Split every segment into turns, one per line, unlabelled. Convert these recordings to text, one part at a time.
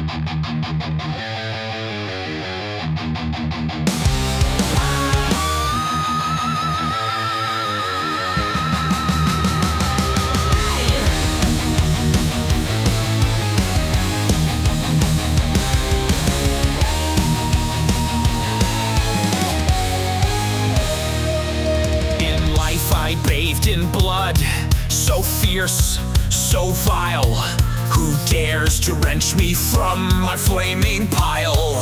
Bathed in blood, so fierce, so vile. Who dares to wrench me from my flaming pile?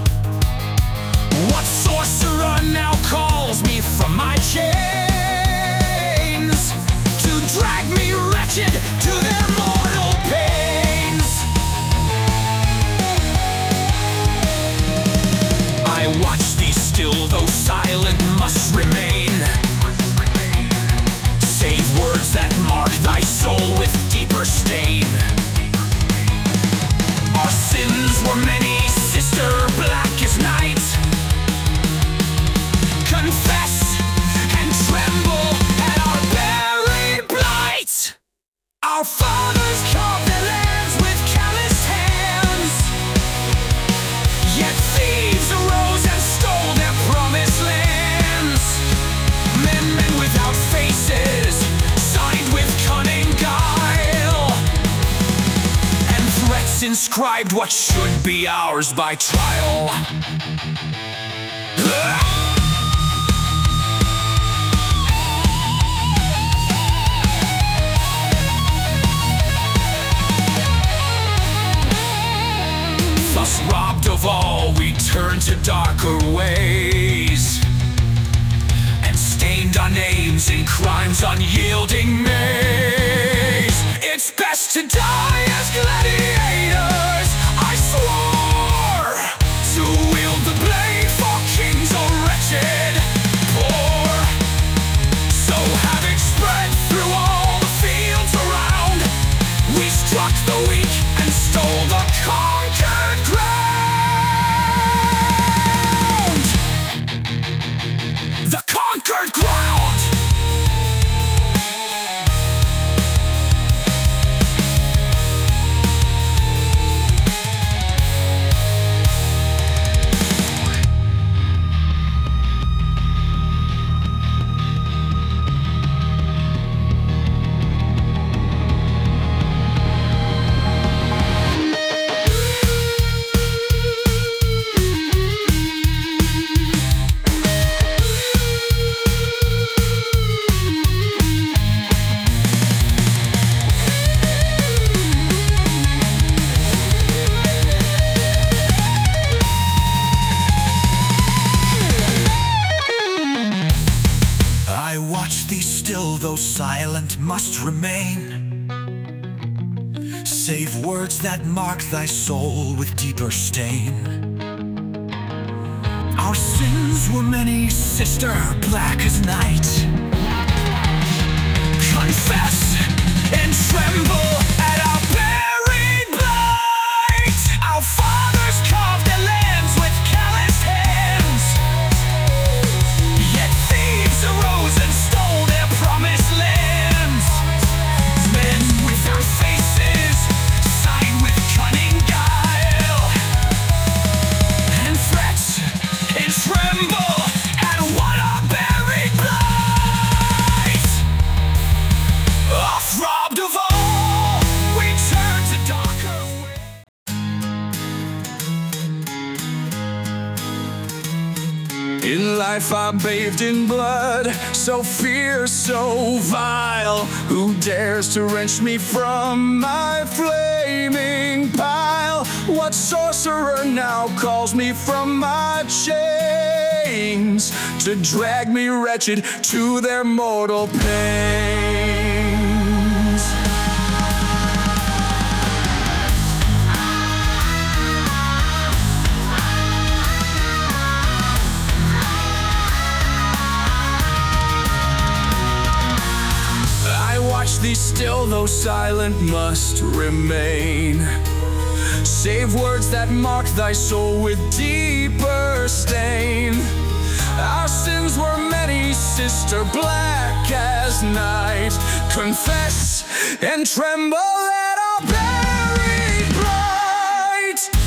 What sorcerer now calls me from my chains to drag me wretched to their mortal pains? I watch thee still, though silent must remain. Save words that mark thy soul with deeper stain. Our sins were many, sister, black as night. Confess and tremble at our very blight. Our fathers carved their lands with calloused hands, yet thieves arose and stole their promised lands. Men without faces, signed with cunning guile, and threats inscribed what should be ours by trial. Thus robbed of all, we turn to darker ways, and stained our names in crime's unyielding maze. It's best to die as gladiators. I swore to wield the blade for kings or wretched poor. So having spread through all the fields around, we struck the weak and stole the conquered ground. The conquered ground. I watch thee still, though silent must remain. Save words that mark thy soul with deeper stain. Our sins were many, sister, black as night. Confess and tremble at our buried blight. Our fathers carved their lands with calloused hands, yet thieves arose and stole their promised lands. Men without faces, signed with cunning guile, and threats and tremble at what our buried blight. Oft robbed of all, we turn to darker ways. In life I'm bathed in blood, so fierce, so vile. Who dares to wrench me from my flaming pile? What sorcerer now calls me from my chains to drag me wretched to their mortal pains? I watch thee still, though silent must remain. Save words that mark thy soul with deeper stain. Our sins were many, sister, black as night. Confess and tremble at our buried blight.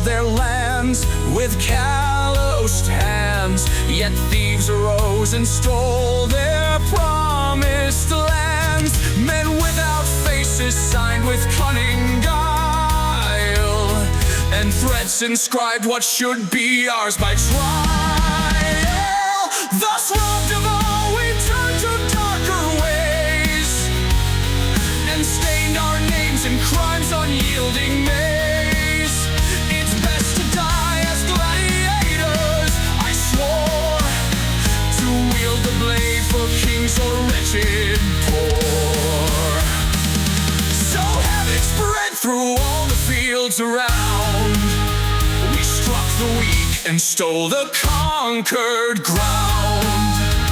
their lands with calloused hands. Yet thieves arose and stole their promised lands. Men without faces signed with cunning guile, and threats inscribed what should be ours by trial. Thus robbed of all, we turn to darker ways, and stained our names in crime's unyielding maze. It's best to die as gladiators, I swore, to wield the blade for kings or wretched poor. So havoc spread through all the fields around. We struck the weak and stole the conquered ground.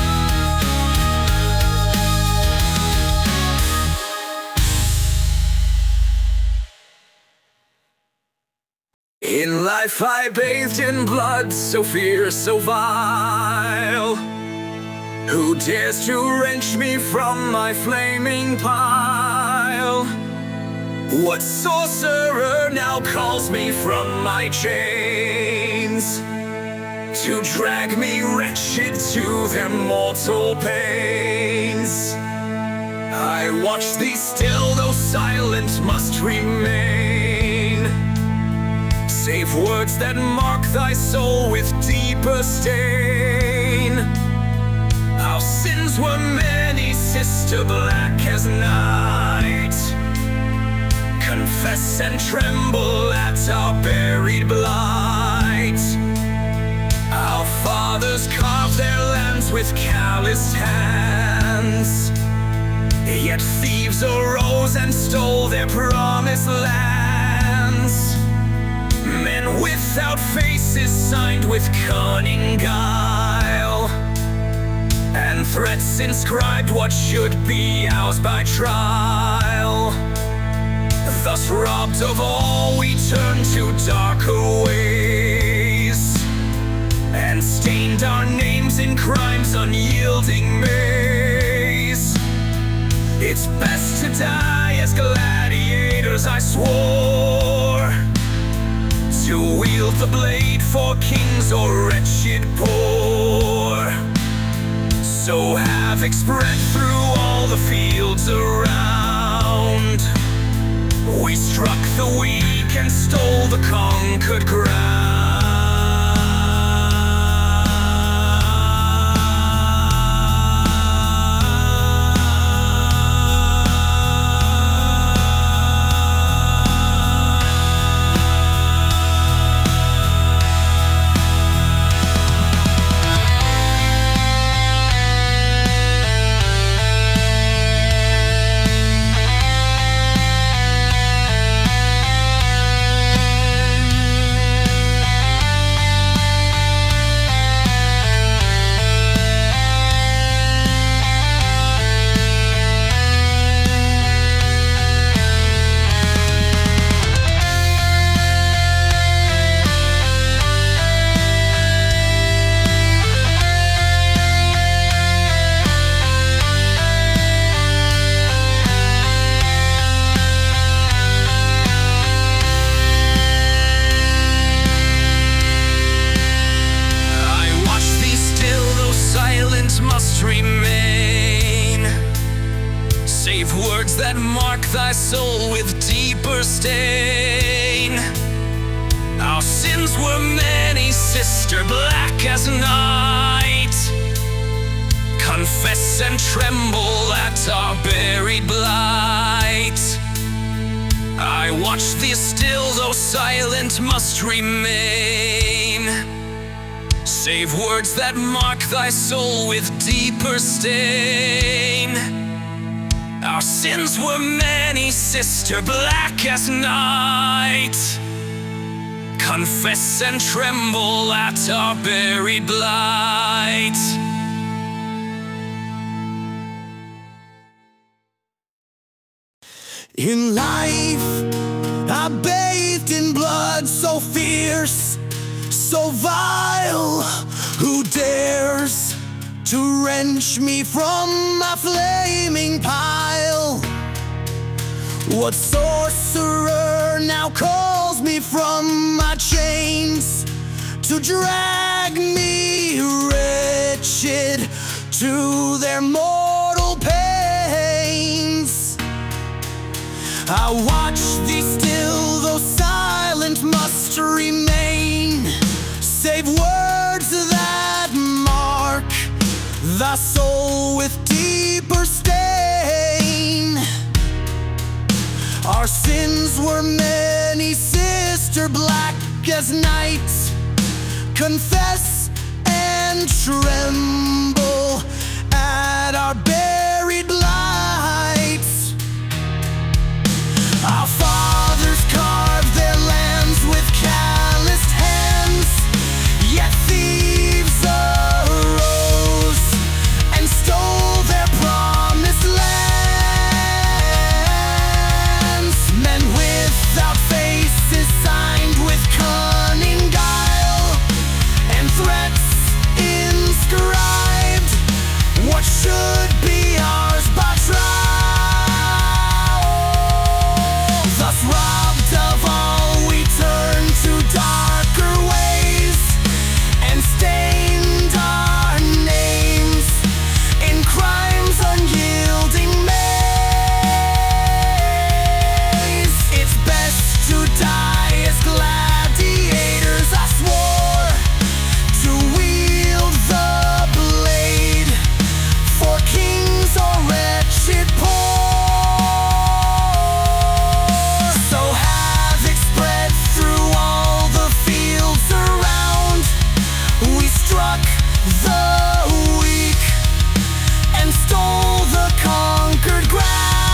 In life I bathed in blood, so fierce, so vile. Who dares to wrench me from my flaming pile? What sorcerer now calls me from my chains, to drag me wretched to their mortal pains? I watch thee still, though silent must remain, save words that mark thy soul with deeper stain. Our sins were many, sister, black as night. Confess and tremble at our buried blight. Our fathers carved their lands with calloused hands, yet thieves arose and stole their promised lands. Men without faces signed with cunning guile, and threats inscribed what should be ours by trial. Thus robbed of all, we turn to darker ways, and stained our names in crime's unyielding maze. It's best to die as gladiators, I swore, to wield the blade for kings or wretched poor. So havoc spread through all the fields around. We struck the weak and stole the conquered ground. That mark thy soul with deeper stain. Our sins were many, sister, black as night. Confess and tremble at our buried blight. I watch thee still, though silent must remain, save words that mark thy soul with deeper stain. Our sins were many, sister, black as night. Confess and tremble at our buried blight.
In life, I bathed in blood so fierce, so vile. Who dares to wrench me from my flaming pile? What sorcerer now calls me from my chains? to drag me wretched to their mortal pains. I watch thee still, though silent must remain, save words that mark thy soul with deeper stain. Our sins were many, sister, black as night. Confess and tremble at our buried light. Our fathers carved their lands with calloused hands, yet thieves arose and stole their promised lands. Men without faces signed with cunning guile, and threats inscribed what should be ours by trial. Thus robbed of all, we turn to darker ways, and stained our names in crime's unyielding maze. It's best to die as gladiators, I swore, to wield the blade for kings or wretched poor. So havoc spread through all the fields around. We struck the weak and stole the conquered ground.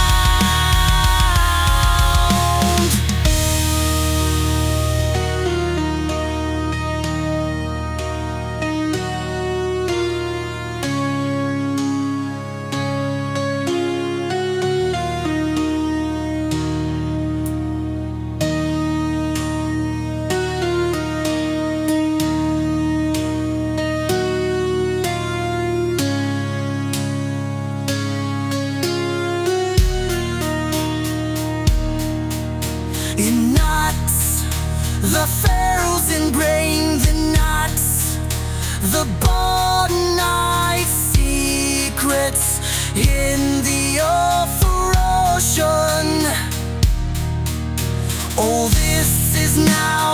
In knots, the pharaohs ingrained the knots, the bought night secrets in the ocean. Oh, this is now